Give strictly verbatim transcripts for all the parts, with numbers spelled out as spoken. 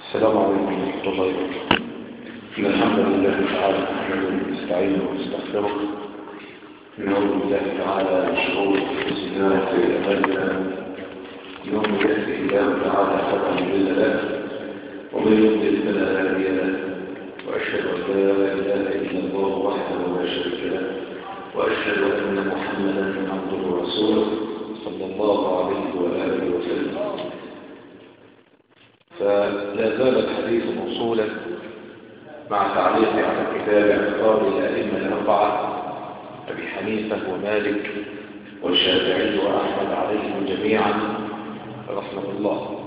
السلام عليكم ورحمة الله وبركاته. إن الحمد لله تعالى نحمده ونستعينه ونستغفره ونعوذ بالله تعالى من شرور أنفسنا وسيئات أعمالنا. من يهده الله تعالى فلا مضل له ومن يضلل فلا هادي له، وأشهد أن لا إله إلا الله وحده لا شريك له، وأشهد أن محمدا عبده ورسوله صلى الله عليه وآله وسلم. فلا زال الحديث موصولا مع تعليق على كتاب اعتقاد الأئمة الأربعة أبي حنيفة ومالك والشافعي وأحمد عليهم جميعا رحمه الله.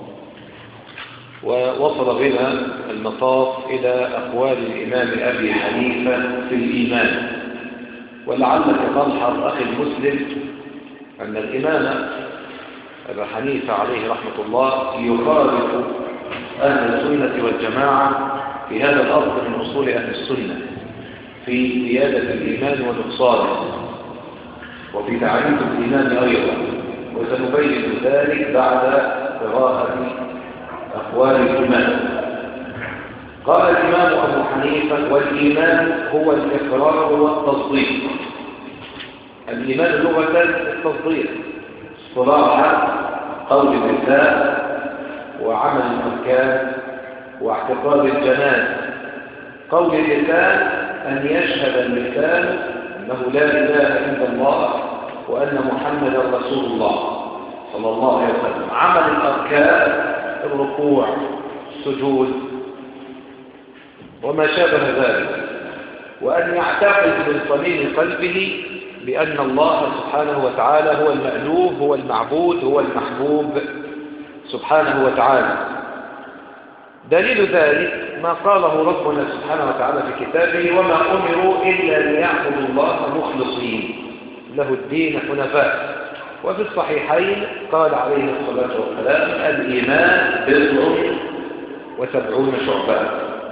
ووصل بنا المطاف إلى أقوال الإمام أبي حنيفة في الإيمان. ولعلك تلحظ أخي المسلم أن الإمام أبا حنيفة عليه رحمة الله يخالف أهل السنة والجماعة في هذا الأصل من أصول أهل السنة في زيادة الإيمان ونقصانه وفي تعريف الإيمان أيضا، وسنبين ذلك بعد قراءة أقوال الإمام. قال الإمام أبو حنيفة: والإيمان هو الإقرار والتصديق. الإيمان لغة التصديق، اصطلاحا قول اللسان وعمل الأركان واعتقاد الجنان. قول اللسان أن يشهد اللسان أنه لا إله إلا الله وأن محمدا رسول الله صلى الله عليه وسلم. عمل الأركان الركوع السجود وما شابه ذلك، وأن يعتقد من صميم قلبه بأن الله سبحانه وتعالى هو المألوه، هو المعبود، هو المحبوب سبحانه وتعالى. دليل ذلك ما قاله ربنا سبحانه وتعالى في كتابه: وما أمروا إلا ليعبدوا الله مخلصين له الدين حنفاء. وفي الصحيحين قال عليه الصلاة والسلام: الإيمان بضع وسبعون شعبة.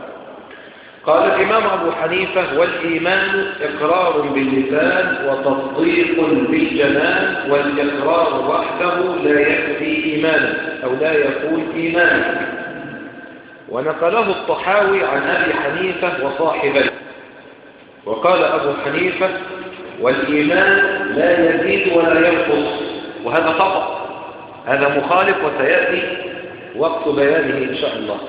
قال الإمام أبو حنيفة: والإيمان إقرار باللسان وتصديق بالجنان، والإقرار وحده لا يكفي إيمانا أو لا يكون إيمانا. ونقله الطحاوي عن أبي حنيفة وصاحبيه. وقال أبو حنيفة: والإيمان لا يزيد ولا ينقص. وهذا خطأ، هذا مخالف وسيأتي وقت بيانه إن شاء الله.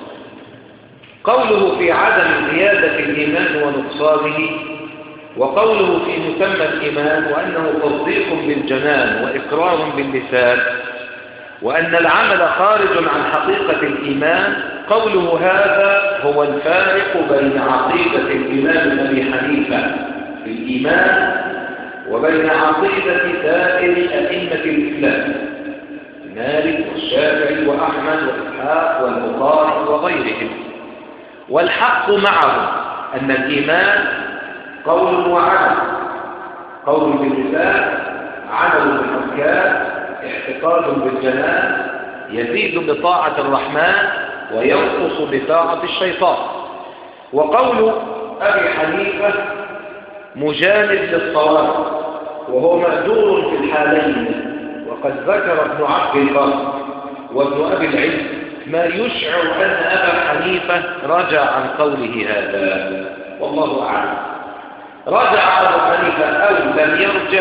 قوله في عدم زيادة الإيمان ونقصانه، وقوله في مسمى الإيمان وأنه تصديق بالجنان وإقرار باللسان، وأن العمل خارج عن حقيقة الإيمان، قوله هذا هو الفارق بين عقيدة الإمام أبي حنيفة في الإيمان وبين عقيدة سائر أئمة الإسلام مالك والشافعي وأحمد وإسحاق والبخاري وغيرهم. والحق معه أن الإيمان قول وعمل، قول باللسان، عمل بالأركان، اعتقاد بالجنان، يزيد بطاعة الرحمن وينقص بطاعة الشيطان. وقول أبي حنيفة مجانب للصواب، وهو مأجور في الحالين. وقد ذكر ابن عبد البر وابن أبي العز ما يشعر أن أبا حنيفة رجع عن قوله هذا، والله أعلم. رجع أبو حنيفة أو لم يرجع،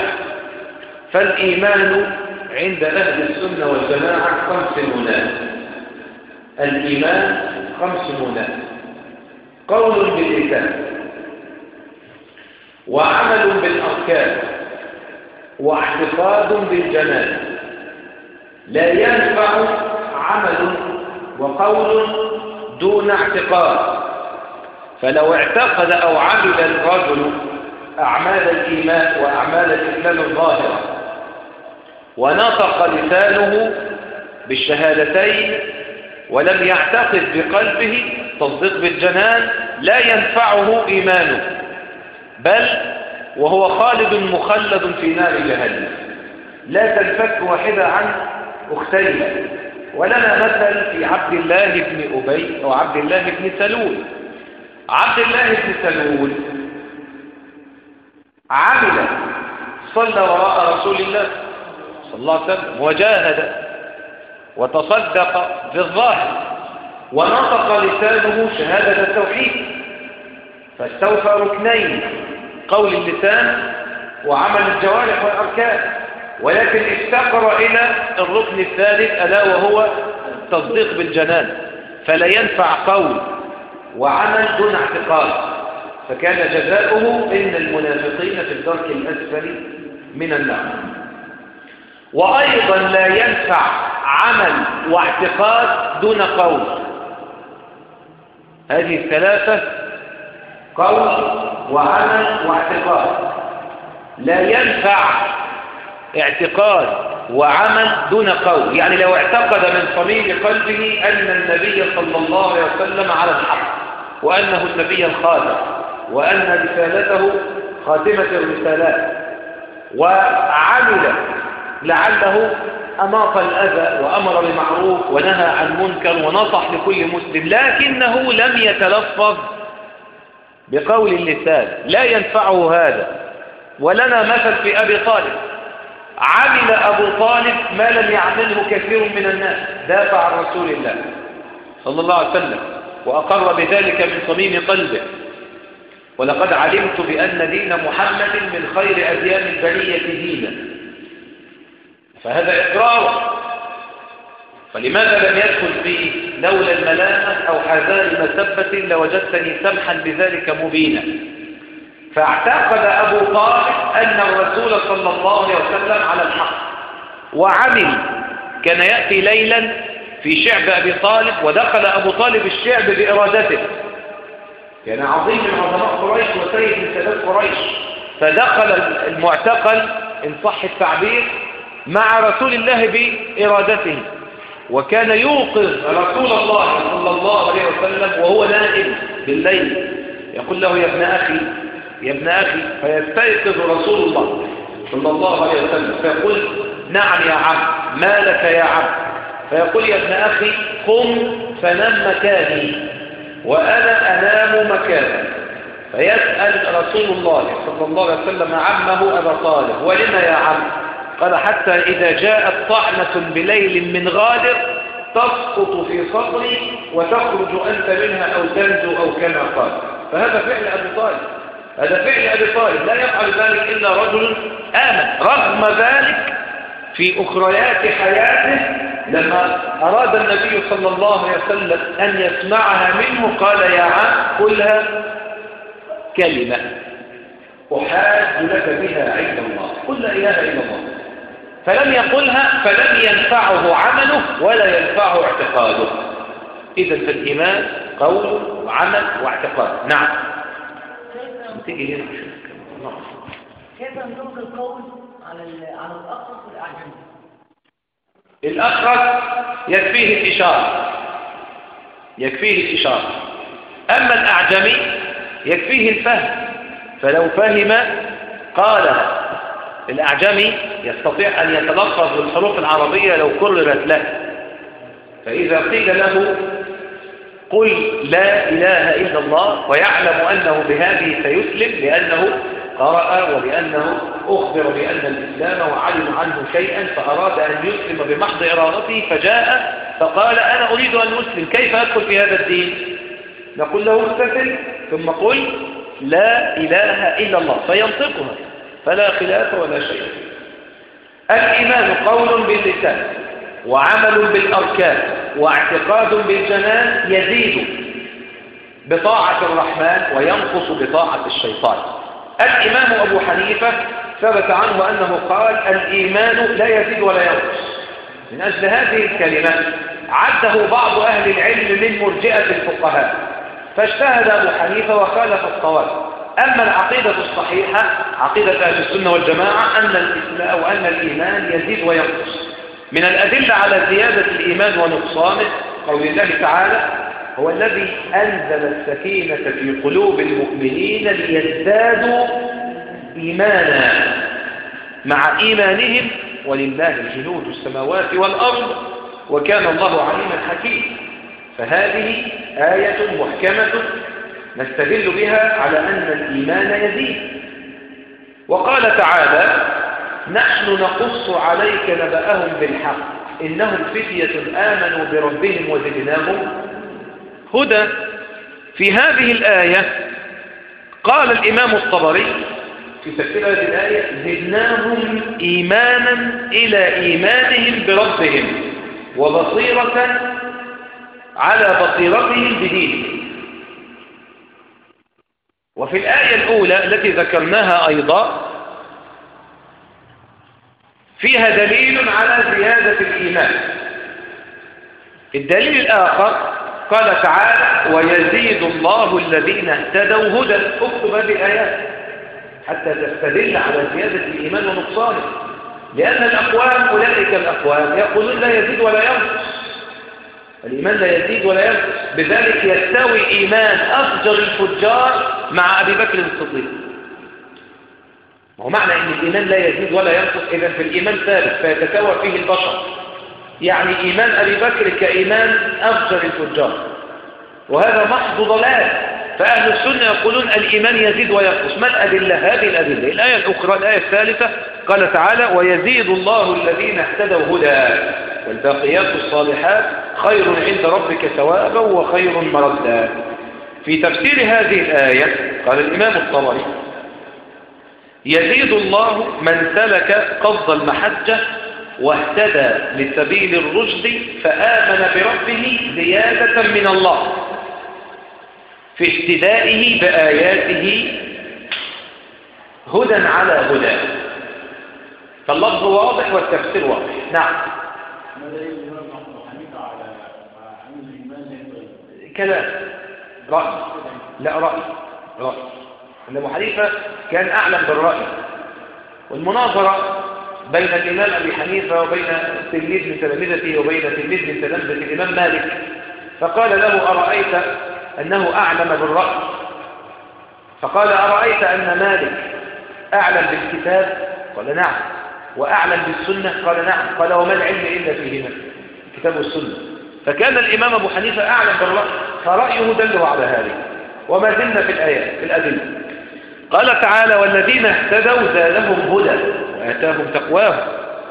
فالإيمان عند أهل السنة والجماعة خمس منات. الإيمان خمس منات: قول باللسان، وعمل بالأركان، واعتقاد بالجنان. لا ينفع عمل وقول دون اعتقاد. فلو اعتقد أو عمل الرجل أعمال الإيمان وأعمال الإسلام الظاهرة ونطق لسانه بالشهادتين ولم يعتقد بقلبه تصديق بالجنان، لا ينفعه إيمانه، بل وهو خالد مخلد في نار جهنم. لا تنفك واحدة عن أختيها. ولنا مثل في عبد الله بن أبي أو عبد الله بن سلول. عبد الله بن سلول عمل، صلى وراء رسول الله صلى الله عليه وسلم، وجاهد وتصدق بالظاهر، ونطق لسانه شهادة التوحيد، فاستوفى ركنين، قول اللسان وعمل الجوارح والأركان، ولكن افتقر إلى الركن الثالث ألا وهو تصديق بالجنان، فلا ينفع قول وعمل دون اعتقاد، فكان جزاؤه إن المنافقين في الدرك الأسفل من النار. وأيضا لا ينفع عمل واعتقاد دون قول، هذه الثلاثة قول وعمل واعتقاد. لا ينفع اعتقاد وعمل دون قول، يعني لو اعتقد من صميم قلبه أن النبي صلى الله عليه وسلم على الحق، وأنه النبي الخاتم، وأن رسالته خاتمة الرسالات، وعمل لعله أماط الأذى وأمر بالمعروف ونهى عن منكر ونصح لكل مسلم، لكنه لم يتلفظ بقول اللسان، لا ينفعه هذا. ولنا مثل في أبي طالب، عمل أبو طالب ما لم يعمله كثير من الناس، دافع عن رسول الله صلى الله عليه وسلم وأقر بذلك من صميم قلبه، ولقد علمت بأن دين محمد من خير أديان البرية دينا، فهذا إقرار. فلماذا لم يدخل فيه؟ لولا الملامة أو حذار مسبة لوجدتني سمحا بذلك مبينا. فاعتقد أبو طالب أن الرسول صلى الله عليه وسلم على الحق وعمل. كان يأتي ليلا في شعب أبي طالب، ودخل أبو طالب الشعب بإرادته، كان عظيم من عظماء قريش وسيد من سادات قريش، فدخل المعتقل إن صح التعبير مع رسول الله بإرادته، وكان يوقظ رسول الله صلى الله عليه وسلم وهو نائم بالليل، يقول له يا ابن أخي يا ابن أخي، فيستيقظ رسول الله صلى الله عليه وسلم فيقول نعم يا عبد، ما لك يا عبد؟ فيقول يا ابن أخي قم فنم مكاني وأنا أنام مكاني. فيسأل رسول الله صلى الله عليه وسلم عمه أبا طالب ولما يا عم؟ قال حتى إذا جاءت طعنة بليل من غادر تسقط في صدري وتخرج أنت منها أو تنجو أو كما قال. فهذا فعل أبي طالب، هذا فعل أبي طالب، لا يفعل ذلك إلا رجل آمن. رغم ذلك في أخريات حياته لما أراد النبي صلى الله عليه وسلم أن يسمعها منه قال يا عم قلها كلمة أحاج لك بها عند الله، قل لا إله إلا الله. فلم يقلها فلم ينفعه عمله ولا ينفعه اعتقاده. إذن فالإيمان قول وعمل واعتقاد. نعم تيجي هنا كيف نطلق القول على على الأخرس والأعجمي؟ الأخرس يكفيه الإشارة، يكفيه الإشارة، أما الأعجمي يكفيه الفهم، فلو فهم قالها. الأعجمي يستطيع أن يتلفظ بالحروف العربية لو كررت له، فإذا قيل له قل لا إله إلا الله ويعلم أنه بهذه سيسلم لأنه قرأ وبأنه أخبر بأن الإسلام وعلم عنه شيئا فأراد أن يسلم بمحض إرادته فجاء فقال أنا أريد أن أسلم، كيف أدخل في هذا الدين؟ نقول له استسلم ثم قل لا إله إلا الله فينطقها، فلا خلاف ولا شيء. الإيمان قول باللسان وعمل بالأركان واعتقاد بالجنان، يزيد بطاعة الرحمن وينقص بطاعة الشيطان. الإمام أبو حنيفة ثبت عنه أنه قال الإيمان لا يزيد ولا ينقص. من أجل هذه الكلمة عده بعض أهل العلم من مرجئة الفقهاء، فاجتهد أبو حنيفة وخالف الصواب. أما العقيدة الصحيحة عقيدة أهل السنة والجماعة أن الإسلام أو أن الإيمان يزيد وينقص. من الأدلة على زيادة الإيمان ونقصانه قول الله تعالى هو الذي أنزل السكينة في قلوب المؤمنين ليزدادوا إيمانا مع إيمانهم ولله جنود السماوات والأرض وكان الله عليما حكيما. فهذه آية محكمة نستدل بها على أن الإيمان يزيد. وقال تعالى نحن نقص عليك نبأهم بالحق إنهم فتية آمنوا بربهم وزدناهم هدى في هذه الآية قال الإمام الطبري في تفسير هذه الآية زدناهم إيمانا إلى إيمانهم بربهم وبصيرة على بصيرتهم بدينهم. وفي الآية الأولى التي ذكرناها أيضا فيها دليل على زيادة الإيمان. الدليل الآخر قال تعالى ويزيد الله الذين اهتدوا هدى. اكتب هذه الآيات حتى تستدل على زيادة الإيمان ونقصانه، لأن الأقوام أولئك الأقوام يقولون لا يزيد ولا ينقص، الإيمان لا يزيد ولا ينقص، بذلك يستوي إيمان أفجر الفجار مع أبي بكر الصديق. وهو معنى أن الإيمان لا يزيد ولا ينقص إذن في الإيمان ثابت فيتساوى فيه البشر، يعني إيمان أبي بكر كإيمان أفجر الفجار، وهذا محض ضلال. فأهل السنة يقولون الإيمان يزيد وينقص. ما الأدلة؟ هذه الأدلة. الآية الأخرى الآية الثالثة قال تعالى ويزيد الله الذين اهتدوا هدى والباقيات الصالحات خير عند ربك ثوابا وخير مردا. في تفسير هذه الآية قال الإمام الطبري يزيد الله من سلك قصد المحجة واهتدى لسبيل الرشد فآمن بربه زيادة من الله في اهتدائه بآياته هدى على هدى. فاللفظ واضح والتفسير واضح. نعم. كلام رأي، لا رأي رأي أن أبو حنيفة كان أعلم بالرأي، والمناظرة بين الإمام أبي حنيفة وبين تلميذ من تلامذته وبين تلميذ من تلامذة الإمام مالك، فقال له أرأيت أنه أعلم بالرأي؟ فقال أرأيت أن مالك أعلم بالكتاب؟ قال نعم. وأعلم بالسنة؟ قال نعم. قال وما العلم إلا فيهما الكتاب والسنة. فكان الإمام أبو حنيفة أعلم بالرأي، فرأيه دله على هذه. وما زلنا في الآيات في الأدلة. قال تعالى والذين اهتدوا زادهم هدى وآتاهم تقواهم.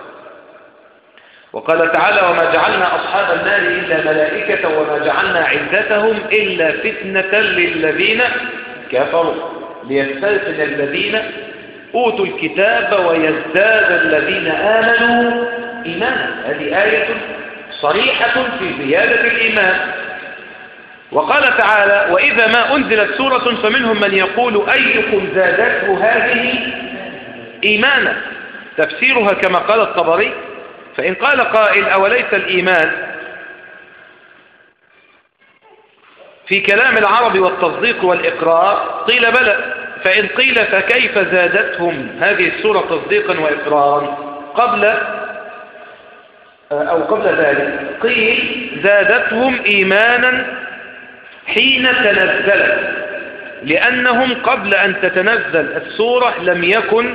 وقال تعالى وما جعلنا أصحاب النار إلا ملائكة وما جعلنا عدتهم إلا فتنة للذين كفروا ليستيقن الذين أوتوا الكتاب ويزداد الذين آمنوا إيمانا. هذه آية صريحة في زيادة الإيمان. وقال تعالى وإذا ما أنزلت سورة فمنهم من يقول أيكم زادته هذه إيمانا. تفسيرها كما قال الطبري فإن قال قائل أوليس الإيمان في كلام العرب والتصديق والإقرار؟ قيل بلى. فإن قيل فكيف زادتهم هذه السورة تصديقا وإقرارا قبل أو قبل ذلك؟ قيل زادتهم إيمانا حين تنزلت، لأنهم قبل أن تتنزل السورة لم يكن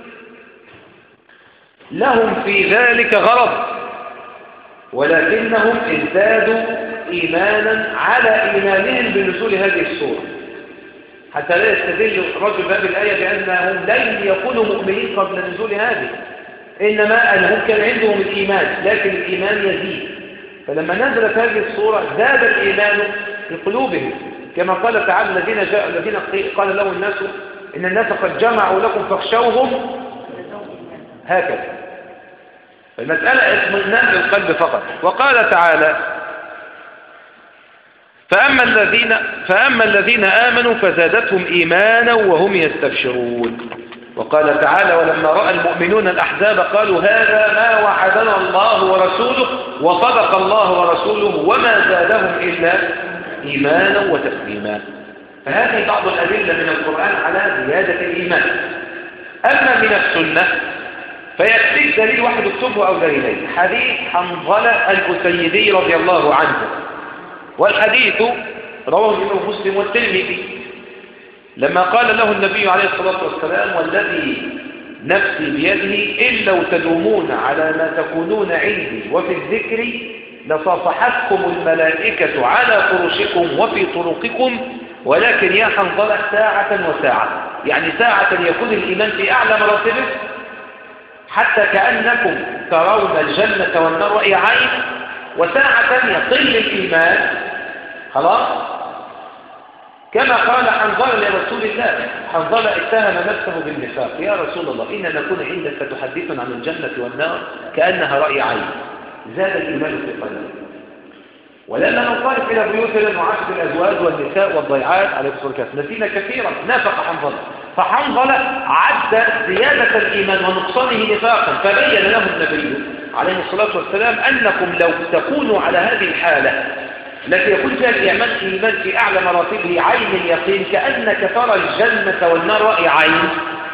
لهم في ذلك غرض، ولكنهم ازدادوا إيمانا على إيمانهم بنزول هذه السورة، حتى لا يستدل الرجل بهذه الآية بأنهم لن يكونوا مؤمنين قبل نزول هذه، إنما أنهم كان عندهم الإيمان لكن الإيمان يزيد. فلما نزلت هذه السورة زاد الإيمان في قلوبهم، كما قال تعالى الذين جاء الذين قال له الناس إن الناس قد جمعوا لكم فاخشوهم. هكذا المسألة اطمئنان للقلب فقط. وقال تعالى فأما الذين, فأما الذين آمنوا فزادتهم إيمانا وهم يستبشرون. وقال تعالى ولما رأى المؤمنون الأحزاب قالوا هذا ما وعدنا الله ورسوله وصدق الله ورسوله وما زادهم إلا إيمانا وتسليما. فهذه بعض الأدلة من القرآن على زيادة الإيمان. أما من السنة فيكفيك دليل واحد اكتبه أو دليلين. حديث حنظلة الأسيدي رضي الله عنه، والحديث رواه الإمام مسلم والترمذي، لما قال له النبي عليه الصلاة والسلام والذي نفسي بيده إن لو تدومون على ما تكونون عندي وفي الذكر لصافحتكم الملائكة على فرشكم وفي طرقكم، ولكن يا حنظلة ساعة وساعة، يعني ساعة يكون الإيمان في أعلى مراتبه حتى كأنكم ترون الجنة والنار رأي عين، وساعة يقل الإيمان خلاص؟ كما قال حنظلة لرسول الله، حنظلة اتهم نفسه بالنفاق: يا رسول الله إن نكون عندك فتحدثنا عن الجنة والنار كأنها رأي عين. زاد الإيمان في قلبه. ولما ننطلق إلى بيوتنا نعاشر الأزواج والنساء والضيعات عليه الصلاة والسلام نسينا كثيرا. نافق حنظلة، فحنظلة عد زيادة الإيمان ونقصانه نفاقا، فبين له النبي عليه الصلاة والسلام أنكم لو تكونوا على هذه الحالة التي يكون فيها الإيمان إيمان في أعلى مراتبه عين اليقين كأنك ترى الجنة والنار رأي عين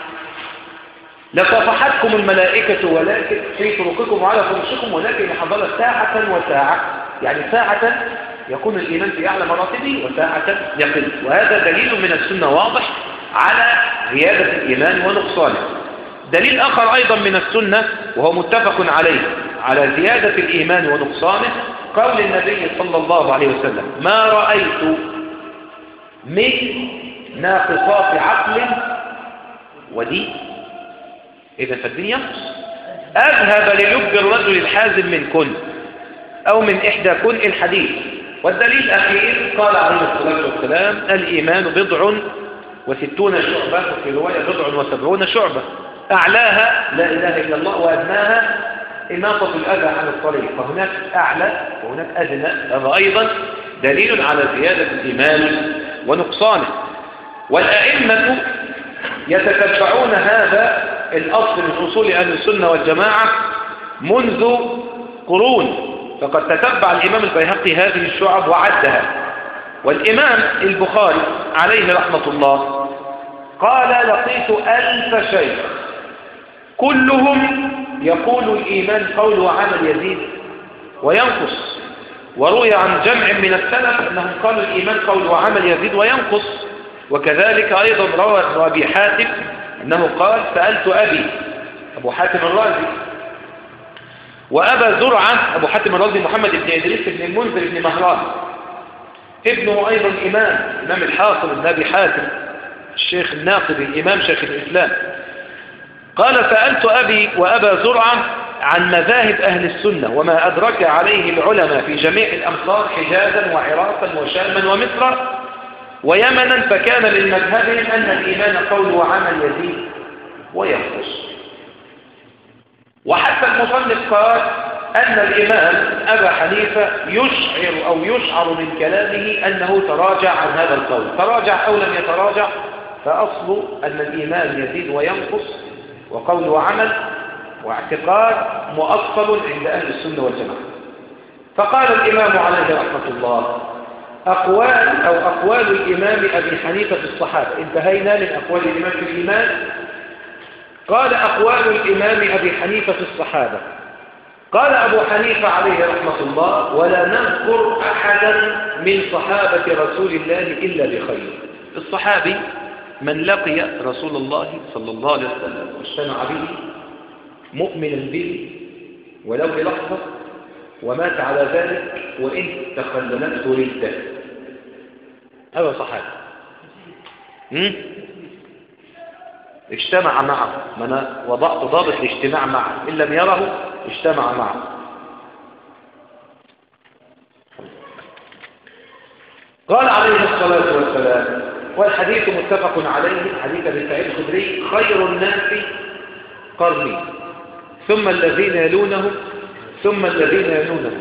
لصفحتكم الملائكة ولكن في طرقكم وعلى فرشكم، ولكن حضر ساعة وساعة، يعني ساعة يكون الإيمان في أعلى مراتبه وساعة يقل. وهذا دليل من السنة واضح على زيادة الإيمان ونقصانه. دليل آخر أيضا من السنة وهو متفق عليه على زيادة الإيمان ونقصانه قول النبي صلى الله عليه وسلم: ما رأيت من ناقصات عقل ودين، إذا فالدين ينقص، أذهب للب الرجل الحازم من كن أو من إحدى كن الحديث. والدليل الأخير قال عليه الصلاة والسلام: الإيمان بضع وستون شعبة، وفي رواية بضع وسبعون شعبة، أعلاها لا إله إلا الله وأدناها إماطة الأذى عن الطريق، فهناك أعلى وهناك أدنى. هذا أيضا دليل على زيادة الإيمان ونقصانه. والأئمة يتتبعون هذا الأصل من أصول أهل السنة والجماعة منذ قرون، فقد تتبع الإمام البيهقي هذه الشعب وعدها. والإمام البخاري عليه رحمة الله قال: لقيت ألف شيخ كلهم يقول الإيمان قول وعمل يزيد وينقص. وروي عن جمع من السلف أنهم قالوا الإيمان قول وعمل يزيد وينقص. وكذلك أيضا روى ابن أبي حاتم أنه قال: سألت أبي أبو حاتم الرازي وأبا زرعة أبو حاتم الرازي محمد بن إدريس بن المنذر بن مهران، ابنه أيضا إمام إمام الحافظ بن أبي حاتم الشيخ الناقد الإمام شيخ الإسلام. قال: سألت أبي وأبا زرعة عن مذاهب أهل السنة وما أدرك عليه العلماء في جميع الأمصار حجازا وعراقا وشاما ومصر ويمنا، فكان للمذهبهم أن الإيمان قول وعمل يزيد وينقص. وحتى المصنف قال أن الإمام أبا حنيفة يشعر أو يشعر من كلامه أنه تراجع عن هذا القول، تراجع أو لم يتراجع، فأصل أن الإيمان يزيد وينقص وقول وعمل واعتقاد مؤصل عند أهل السنة والجماعة. فقال الإمام عليه رحمة الله: أقوال أو أقوال الإمام أبي حنيفة في الصحابة. انتهينا من أقوال الإمام في الإيمان. قال: أقوال الإمام أبي حنيفة في الصحابة. قال أبو حنيفة عليه رحمة الله: ولا نذكر أحدا من صحابة رسول الله إلا بخير. الصحابي من لقي رسول الله صلى الله عليه وسلم واجتمع به مؤمنا به ولو بلحظة ومات على ذلك وإن تخللته ردة، هذا صحابي اجتمع معه. ما أنا وضعت ضابط الاجتماع معه، إن لم يره اجتمع معه. قال عليه الصلاة والسلام، والحديث متفق عليه، حديث ابي سعيد الخدري: خير الناس قرني ثم الذين يلونهم ثم الذين يلونهم.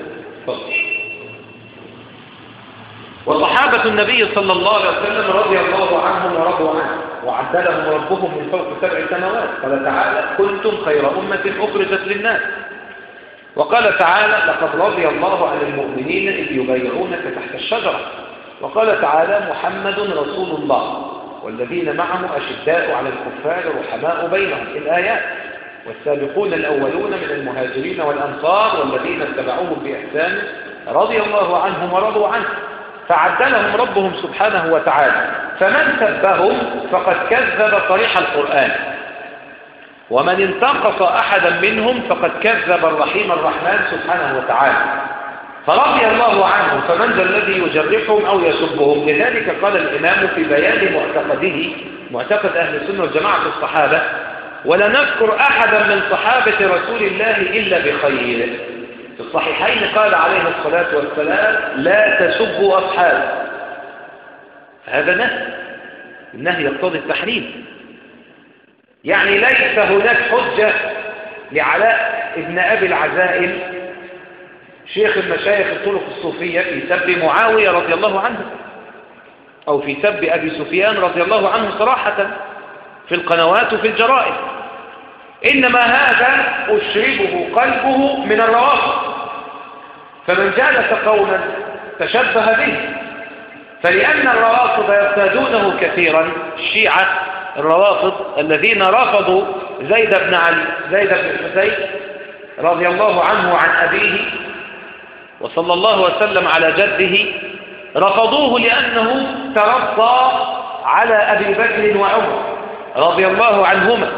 وصحابة النبي صلى الله عليه وسلم رضي الله عنهم ورضوا عنه وعد لهم ربهم من فوق سبع سماوات. قال تعالى: كنتم خير أمة أخرجت للناس. وقال تعالى: لقد رضي الله عن المؤمنين إذ يبايعونك تحت الشجرة. وقال تعالى: محمد رسول الله والذين معه أشداء على الكفار رحماء بينهم. الآيات: والسابقون الأولون من المهاجرين والأنصار والذين اتبعوهم بإحسان رضي الله عنهم ورضوا عنه. فعد لهم ربهم سبحانه وتعالى. فمن سبهم فقد كذب صريح القرآن، ومن انتقص أحدا منهم فقد كذب الرحيم الرحمن سبحانه وتعالى. فرضي الله عنهم، فمن ذا الذي يجرحهم أو يسبهم؟ لذلك قال الإمام في بيان معتقده، معتقد أهل السنة والجماعة في الصحابة: ولا نذكر أحدا من صحابة رسول الله إلا بخير. في الصحيحين قال عليه الصلاة والسلام لا تسبوا أصحابي. هذا نهي، النهي يقتضي التحريم. يعني ليس هناك حجة لعلاء ابن أبي العزائم شيخ المشايخ الطرق الصوفية في سب معاوية رضي الله عنه أو في سب أبي سفيان رضي الله عنه صراحة في القنوات وفي الجرائد، إنما هذا أشربه قلبه من الروافض، فمن جالس قوما تشبه به، فلأن الروافض يرتادونه كثيرا، الشيعة الروافض الذين رفضوا زيد بن علي زيد بن الحسين رضي الله عنه وعن أبيه وصلى الله وسلم على جده، رفضوه لأنه ترضى على أبي بكر وعمر رضي الله عنهما،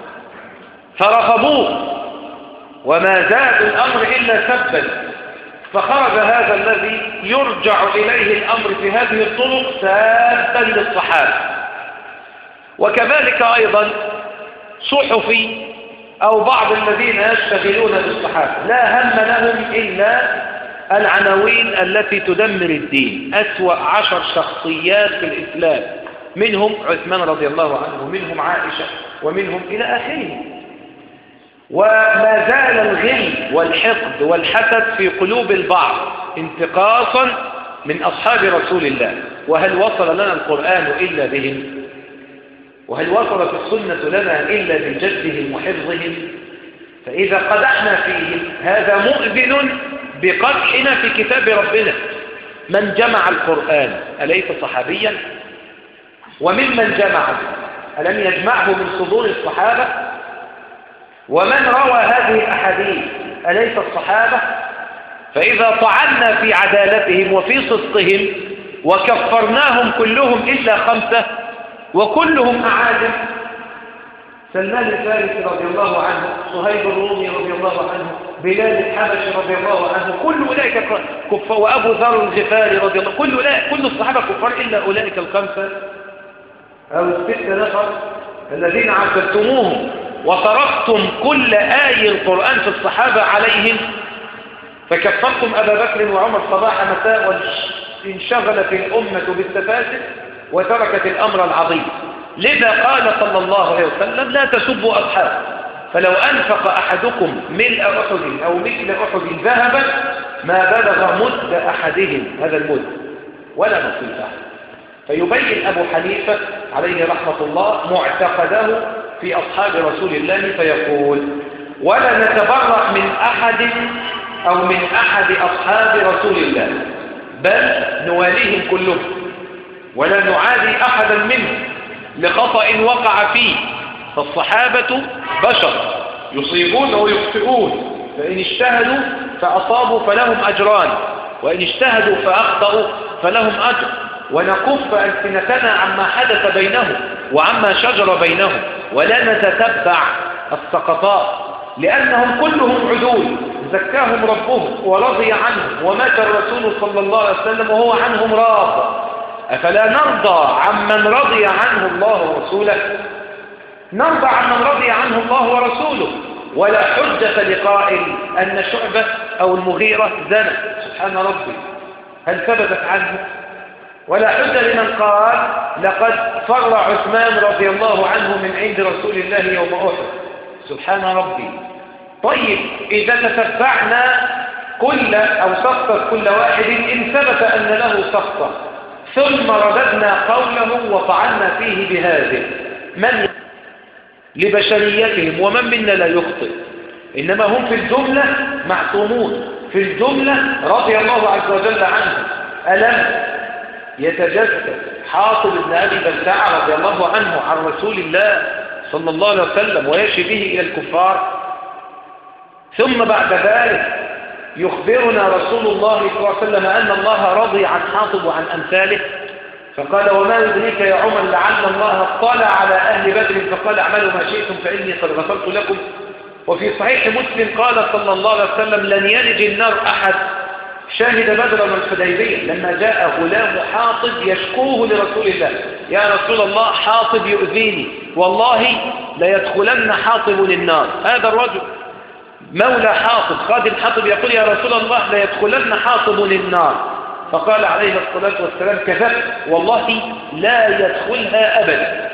فرفضوه وما زاد الأمر إلا سبا، فخرج هذا الذي يرجع إليه الأمر في هذه الطرق سابا للصحابة. وكذلك أيضا صحفي أو بعض الذين يشتغلون بالصحابة لا هم لهم إلا العناوين التي تدمر الدين، أسوأ عشر شخصيات في الإسلام، منهم عثمان رضي الله عنه ومنهم عائشة ومنهم إلى آخره. وما زال الغل والحقد والحسد في قلوب البعض انتقاصا من أصحاب رسول الله. وهل وصل لنا القرآن إلا بهم؟ وهل وصلت السنة لنا إلا بجدهم وحفظهم؟ فإذا قدحنا فيهم هذا مؤذن بقدحنا في كتاب ربنا. من جمع القرآن أليس صحابيا؟ وممن جمعه ألم يجمعه من صدور الصحابة؟ ومن روى هذه الأحاديث أليس الصحابة؟ فإذا طعنا في عدالتهم وفي صدقهم وكفرناهم كلهم إلا خمسة وكلهم أعاجم، سلمان الفارسي رضي الله عنه، صهيب الرومي رضي الله عنه، بلال الحبشي رضي الله عنه، كل أولئك كفار، وأبو ذر الغفاري رضي الله، كل أولئك كل الصحابة كفار إلا أولئك الخمسة أو الستة نفر الذين عذبتموهم وتركتم كل آي القرآن في الصحابة عليهم، فكفرتم أبا بكر وعمر صباح مساء وانشغلت الأمة بالتفاسد وتركت الأمر العظيم. لذا قال صلى الله عليه وسلم لا تسبوا أصحابه، فلو أنفق أحدكم ملء أحد أو مثل أحد ذهبا ما بلغ مد أحدهم هذا المد ولا نصيفه. فيبين أبو حنيفة عليه رحمة الله معتقده في أصحاب رسول الله فيقول ولا نتبرأ من أحد أو من أحد أصحاب رسول الله بل نواليهم كلهم ولا نعادي أحدا منهم لخطأ وقع فيه، فالصحابة بشر يصيبون ويخطئون، فإن اجتهدوا فأصابوا فلهم أجران، وإن اجتهدوا فأخطأوا فلهم أجر، ونكف ألسنتنا عما حدث بينهم وعما شجر بينهم ولا نتتبع السقطات، لأنهم كلهم عدول زكاهم ربهم ورضي عنهم ومات الرسول صلى الله عليه وسلم وهو عنهم راض، أفلا نرضى عمن رضي عنه الله ورسوله؟ نرضى عمن رضي عنه الله ورسوله. ولا حجة لقائل أن شعبة أو المغيرة زنى، سبحان ربي، هل ثبتت عنه؟ ولا حجة لمن قال لقد فر عثمان رضي الله عنه من عند رسول الله يوم أحد، سبحان ربي. طيب إذا تتبعنا كل أو سقطت كل واحد إن ثبت أن له سقطة ثم رددنا قوله وطعنا فيه بهذه، من لبشريتهم ومن منا لا يخطئ، إنما هم في الجملة معصومون، في الجملة رضي الله عز وجل عنه. ألم يتجسد حاطب بن أبي بلتعة رضي الله عنه عن رسول الله صلى الله عليه وسلم ويشي به إلى الكفار، ثم بعد ذلك يخبرنا رسول الله صلى الله عليه وسلم أن الله رضي عن حاطب وعن أمثاله، فقال وما يدريك يا عمر لعل الله اطلع على أهل بدر فقال اعملوا ما شئتم فإني قد غفرت لكم. وفي صحيح مسلم قال صلى الله عليه وسلم لن يلج النار أحد شاهد بدرا والحديبية، لما جاء غلام حاطب يشكوه لرسول الله يا رسول الله حاطب يؤذيني والله ليدخلن حاطب النار، هذا الرجل مولى حاطب خادم حاطب يقول يا رسول الله لا يدخلن حاطب النار، فقال عليه الصلاة والسلام كذبت والله لا يدخلها أبدا.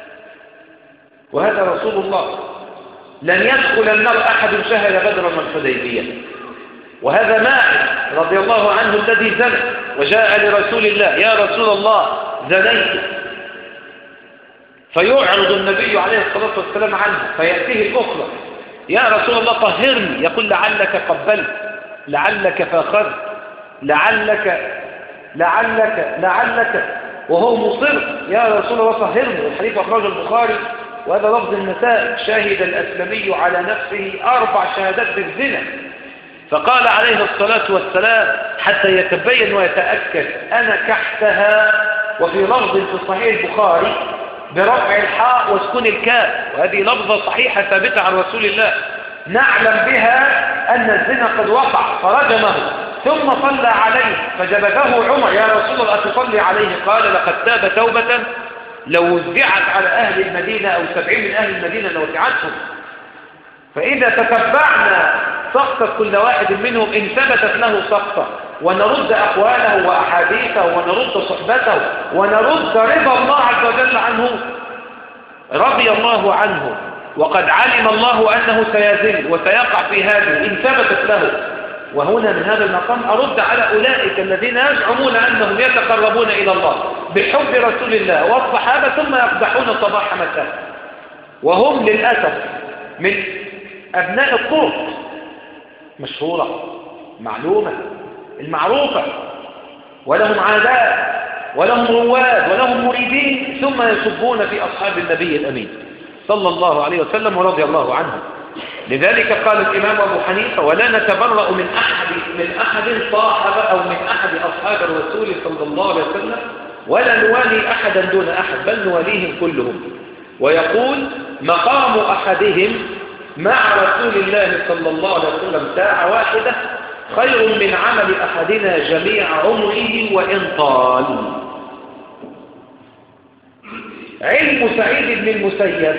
وهذا رسول الله، لن يدخل النار أحد شهد بدرا والحديبية. وهذا ماعز رضي الله عنه الذي زنى وجاء لرسول الله يا رسول الله زنيت، فيعرض النبي عليه الصلاة والسلام عنه، فيأتيه الأخرى يا رسول الله طهرني، يقول لعلك قبلت، لعلك فاخرت، لعلك لعلك لعلك وهو مصر يا رسول الله طهرني. والحديث أخرجه البخاري وهذا لفظ النساء. شهد الأسلمي على نفسه أربع شهادات بالزنا، فقال عليه الصلاة والسلام حتى يتبين ويتأكد أنا كحتها. وفي لفظ في صحيح البخاري برفع الحاء وسكون الكاف، وهذه لفظة صحيحة ثابتة عن رسول الله نعلم بها أن الزنا قد وقع، فرجمه ثم صلى عليه فجبته عمر يا رسول الله أتصلي عليه؟ قال لقد تاب توبة لو وزعت على أهل المدينة أو سبعين من أهل المدينة لوسعتهم. فإذا تتبعنا سقطة كل واحد منهم إن ثبتت له سقطة، ونرد أقواله وأحاديثه ونرد صحبته ونرد رضا الله عز وجل عنه، رضي الله عنه وقد علم الله أنه سيزل وسيقع في هذه إن ثبتت له. وهنا من هذا المقام أرد على أولئك الذين يزعمون أنهم يتقربون إلى الله بحب رسول الله والصحابة ثم يقدحون صباح مساء، وهم للأسف من أبناء الطرق مشهورة معلومة المعروفة، ولهم عادات ولهم رواد ولهم مريدين، ثم يسبون في أصحاب النبي الأمين صلى الله عليه وسلم ورضي الله عنه. لذلك قال الإمام أبو حنيفة ولا نتبرأ من أحد من أحد صاحب أو من أحد أصحاب الرسول صلى الله عليه وسلم ولا نوالي أحدا دون أحد بل نواليهم كلهم. ويقول مقام أحدهم مع رسول الله صلى الله عليه وسلم ساعة واحدة خير من عمل أحدنا جميع عمره وإن طال. علم سعيد بن المسيب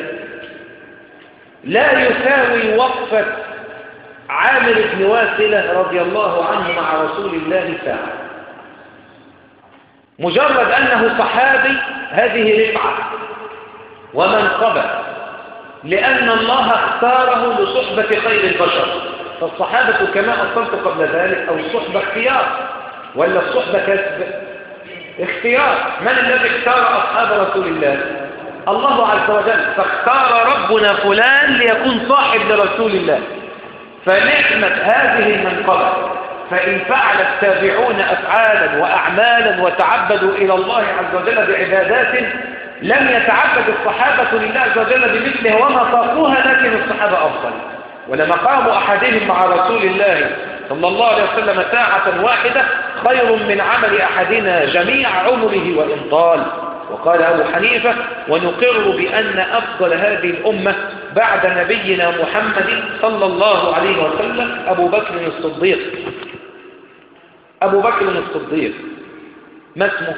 لا يساوي وقفة عامر بن واسلة رضي الله عنه مع رسول الله ساعة. مجرد أنه صحابي هذه رفعة ومنقبة، لأن الله اختاره لصحبة خير البشر. فالصحابة كما أصلت قبل ذلك أو الصحبة اختيار ولا الصحبة كسب اختيار. من الذي اختار أصحاب رسول الله؟ الله عز وجل. فاختار ربنا فلان ليكون صاحب لرسول الله، فنعمة هذه المنقبة. فإن فعل التابعون أفعالا وأعمالا وتعبدوا إلى الله عز وجل بعبادات لم يتعبد الصحابة لله عز وجل بمثله وما طاقوها، لكن الصحابة أفضل. ولمقام أحدهم مع رسول الله صلى الله عليه وسلم ساعة واحدة خير من عمل أحدنا جميع عمره وإن طال. وقال أبو حنيفة ونقر بأن أفضل هذه الأمة بعد نبينا محمد صلى الله عليه وسلم أبو بكر الصديق. أبو بكر الصديق ما اسمه؟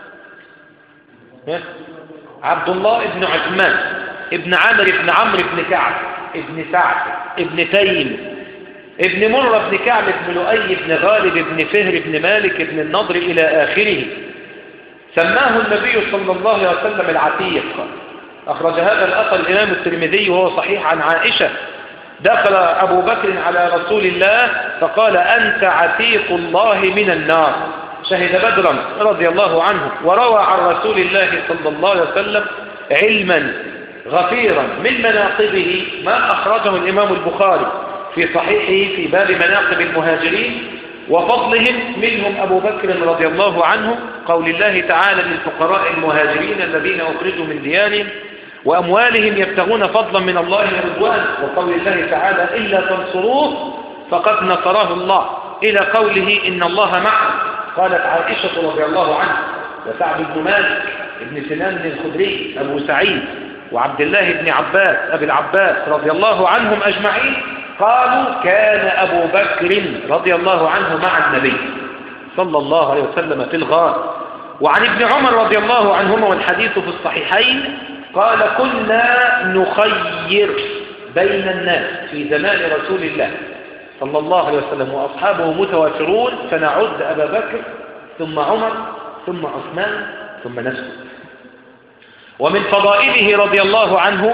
عبد الله بن عثمان ابن عامر بن عمرو بن كعب ابن سعد ابن تيم ابن مرة بن كعب بن لؤي بن غالب بن فهر بن مالك بن النضر إلى آخره. سماه النبي صلى الله عليه وسلم العتيق. أخرج هذا الأثر الإمام الترمذي وهو صحيح عن عائشة. دخل أبو بكر على رسول الله فقال أنت عتيق الله من النار. شهد بدرا رضي الله عنه، وروى عن رسول الله صلى الله عليه وسلم علما غفيرا من مناقبه ما أخرجه الإمام البخاري في صحيحه في باب مناقب المهاجرين وفضلهم، منهم أبو بكر رضي الله عنه، قول الله تعالى للفقراء المهاجرين الذين أخرجوا من ديارهم وأموالهم يبتغون فضلا من الله ورضوانه، وقول الله تعالى إلا تنصروه فقد نصره الله، إلى قوله إن الله معه. قالت عائشة رضي الله عنها وسعد بن مالك ابن سنان الخدري أبو سعيد وعبد الله بن عباس أبي العباس رضي الله عنهم أجمعين قالوا كان أبو بكر رضي الله عنه مع النبي صلى الله عليه وسلم في الغار. وعن ابن عمر رضي الله عنهما والحديث في الصحيحين قال كنا نخير بين الناس في زمان رسول الله صلى الله عليه وسلم وأصحابه متوافرون فنعد أبا بكر ثم عمر ثم عثمان ثم نسكت. ومن فضائله رضي الله عنه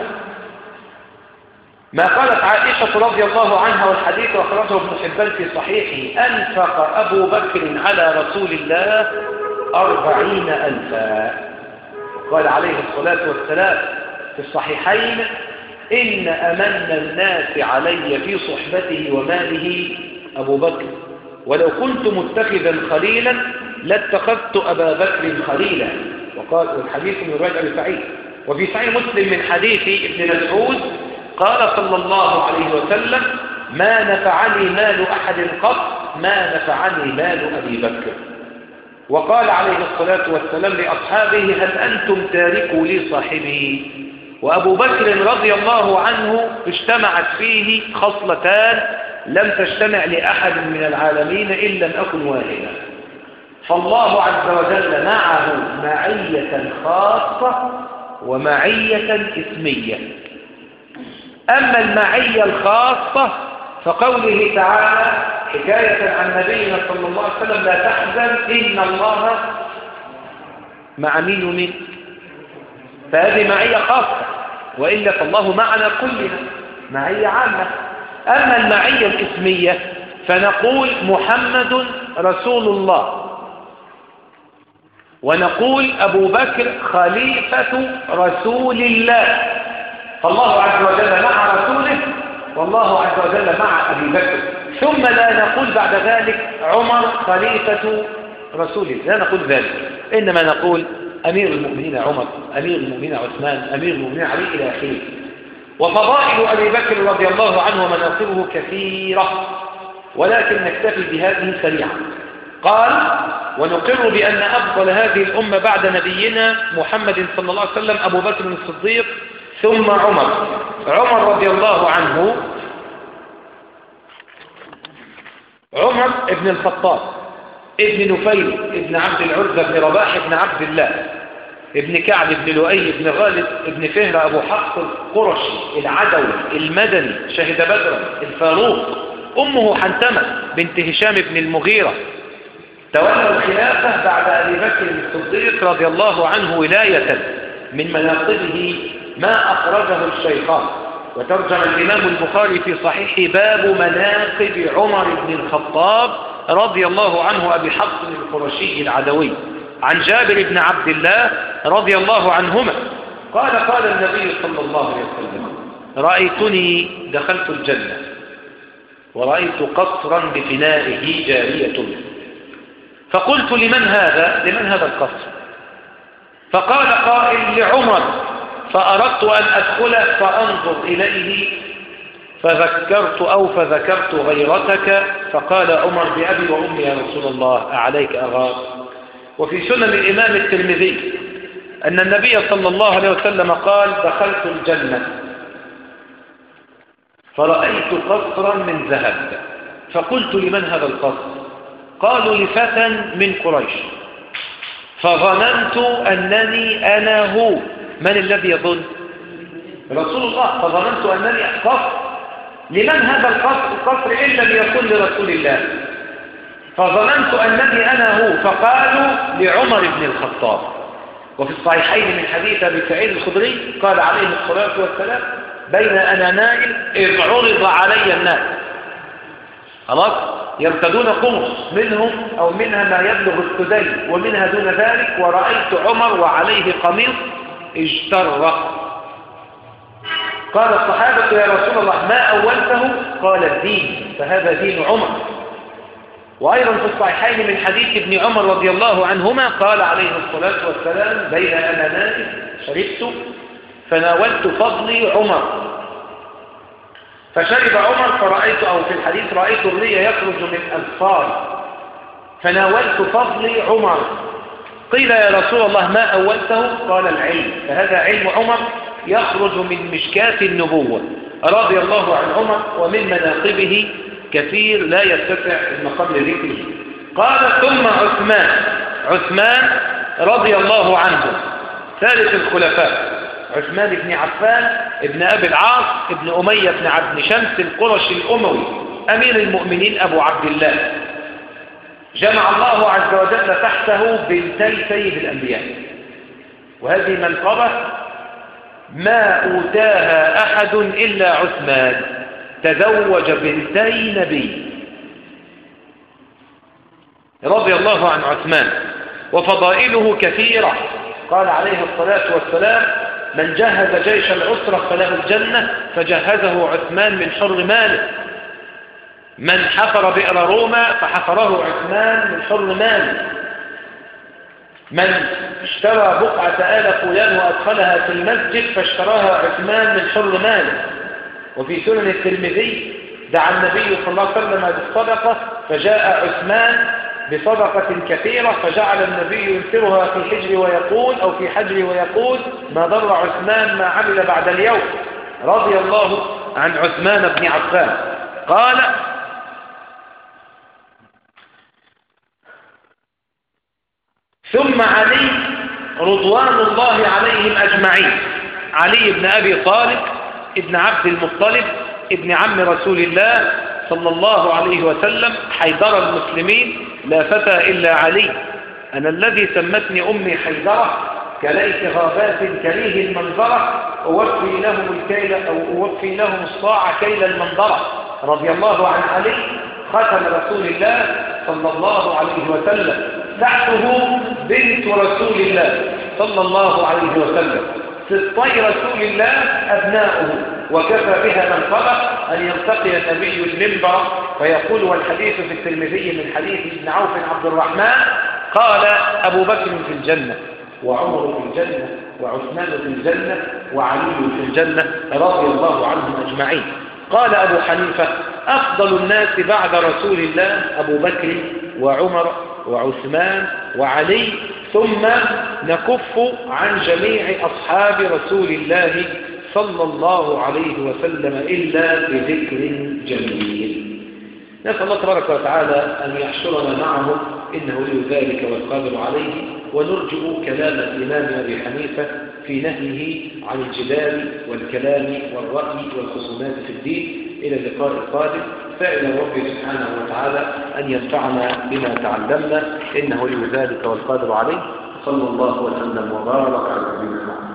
ما قالت عائشة رضي الله عنها، والحديث أخرجه ابن حبان في صحيحه: أنفق أبو بكر على رسول الله أربعين ألفا. قال عليه الصلاة والسلام في الصحيحين: إن أمن الناس علي في صحبته وماله أبو بكر، ولو كنت متخذا خليلا لاتخذت أبا بكر خليلا. وقال والحديث من رواية أبي سعيد. وفي صحيح مسلم من حديث ابن مسعود قال صلى الله عليه وسلم: ما نفعني مال أحد قط ما نفعني مال أبي بكر. وقال عليه الصلاة والسلام لأصحابه: هل أنتم تاركوا لي صاحبي؟ وأبو بكر رضي الله عنه اجتمعت فيه خصلتان لم تجتمع لأحد من العالمين إن لم أكن واحدا. فالله عز وجل معه معية خاصة ومعية اسمية. أما المعية الخاصة فقوله تعالى حكاية عن نبينا صلى الله عليه وسلم: لا تحزن إن الله مع مين ومين. فهذه معية خاصة، وإلا فالله معنا كلنا معية عامة. أما المعية الاسمية فنقول محمد رسول الله، ونقول أبو بكر خليفة رسول الله. فالله عز وجل مع رسوله، والله عز وجل مع أبي بكر. ثم لا نقول بعد ذلك عمر خليفة رسول الله، لا نقول ذلك، إنما نقول أمير المؤمنين عمر، أمير المؤمنين عثمان، أمير المؤمنين علي إلى آخره. وفضائل أبي بكر رضي الله عنه ومناقبه كثيرة، ولكن نكتفي بهذه سريعا. قال: ونقر بأن أفضل هذه الأمة بعد نبينا محمد صلى الله عليه وسلم أبو بكر الصديق ثم عمر. عمر رضي الله عنه عمر ابن الخطاب ابن نفيل ابن عبد العزة بن رباح ابن عبد الله ابن كعب ابن لؤي ابن غالب ابن فهر أبو حفص القرشي العدوي المدني، شهد بدرا، الفاروق. أمه حنتمة بنت هشام بن المغيرة. تولى الخلافة بعد أبي بكر الصديق رضي الله عنه ولاية. من مناقبه ما أخرجه الشيخان، وترجم الإمام البخاري في صحيح باب مناقب عمر بن الخطاب رضي الله عنه أبي حفص القرشي العدوي، عن جابر بن عبد الله رضي الله عنهما قال: قال النبي صلى الله عليه وسلم: رأيتني دخلت الجنة ورأيت قصرا بفنائه جارية، فقلت: لمن هذا؟ لمن هذا القصر؟ فقال قائل: لعمر. فأردت أن أدخل فأنظر إليه فذكرت أو فذكرت غيرتك، فقال عمر: بأبي وأمي يا رسول الله أعليك أغار. وفي سنن الإمام الترمذي أن النبي صلى الله عليه وسلم قال: دخلت الجنة فرأيت قصرا من ذهب، فقلت: لمن هذا القصر؟ قالوا: لفتى من قريش. فظننت أنني أنا هو. من الذي يظن؟ رسول الله. فظننت أنني قصر. لمن هذا القصر؟ القصر إن لم يكن لرسول الله. فظننت أنني أنا هو، فقالوا: لعمر بن الخطاب. وفي الصحيحين من حديث أبي سعيد الخدري قال عليه الصلاة والسلام: بين أنا نائل إذ عرض علي الناس. خلاص، يرتدون قمص منهم أو منها ما يبلغ الثدي ومنها دون ذلك، ورأيت عمر وعليه قميص اجتر. قال الصحابة: يا رسول الله ما أولته؟ قال: الدين، فهذا دين عمر. وأيضا في الصحيحين من حديث ابن عمر رضي الله عنهما قال عليه الصلاة والسلام: بين أنا نائم شربت فناولت فضلي عمر، فشرب عمر فرأيت، أو في الحديث رأيت الري يخرج من أنفار فناولت فضلي عمر. قيل: يا رسول الله ما أولته؟ قال: العلم، فهذا علم عمر يخرج من مشكاة النبوة رضي الله عن عمر. ومن مناقبه كثير لا يتسع المقام لذكره. قال: ثم عثمان. عثمان رضي الله عنه ثالث الخلفاء، عثمان بن عفان ابن أبي العاص ابن أمية بن عبد شمس القرشي الأموي أمير المؤمنين أبو عبد الله. جمع الله عز وجل تحته بنتي سيد الأنبياء، وهذه منقبة ما أوتاها أحد إلا عثمان، تزوج بنتي نبي رضي الله عن عثمان، وفضائله كثيرة. قال عليه الصلاة والسلام: من جهز جيش العسرة فله الجنة، فجهزه عثمان من حر ماله. من حفر بئر روما فحفره عثمان من حر ماله. من اشترى بقعة آل فلان وأدخلها في المسجد فاشتراها عثمان من حر ماله. وفي سنن الترمذي دعا النبي صلى الله عليه وسلم بالصدقة، فجاء عثمان بصدقة كثيرة فجعل النبي ينثرها في حجر ويقول أو في حجر ويقول: ما ضر عثمان ما عمل بعد اليوم. رضي الله عن عثمان بن عفان. قال: ثم علي رضوان الله عليهم أجمعين. علي بن أبي طالب ابن عبد المطلب ابن عم رسول الله صلى الله عليه وسلم، حيدر المسلمين، لا فتى إلا علي. أنا الذي سمتني أمي حيدرة، كليث غابات كريه المنظرة، أوفي لهم الكيل أو أوفي لهم الصاع كيل المنظرة. رضي الله عن علي ختم رسول الله صلى الله عليه وسلم، تحته بنت رسول الله صلى الله عليه وسلم، سبطي رسول الله أبناؤه، وكفى بها من خلق أن يرتقي النبي المنبر فيقول، والحديث في الترمذي من حديث ابن عوف عبد الرحمن قال: أبو بكر في الجنة، وعمر في الجنة، وعثمان في الجنة، وعلي في الجنة رضي الله عنهم أجمعين. قال أبو حنيفة: أفضل الناس بعد رسول الله أبو بكر وعمر وعثمان وعلي، ثم نكف عن جميع أصحاب رسول الله صلى الله عليه وسلم إلا بذكر جميل. نسأل الله تبارك وتعالى أن يحشرنا معهم، إنه ولي ذلك والقادر عليه. ونرجو كلام الإمام أبي حنيفة في نهيه عن الجدال والكلام والرأي والخصومات في الدين. إلى اللقاء القادم، فإلى ربي سبحانه وتعالى أن ينفعنا بما تعلمنا، إنه ولي ذلك والقادر عليه. صلى الله وسلم وبارك على نبينا محمد.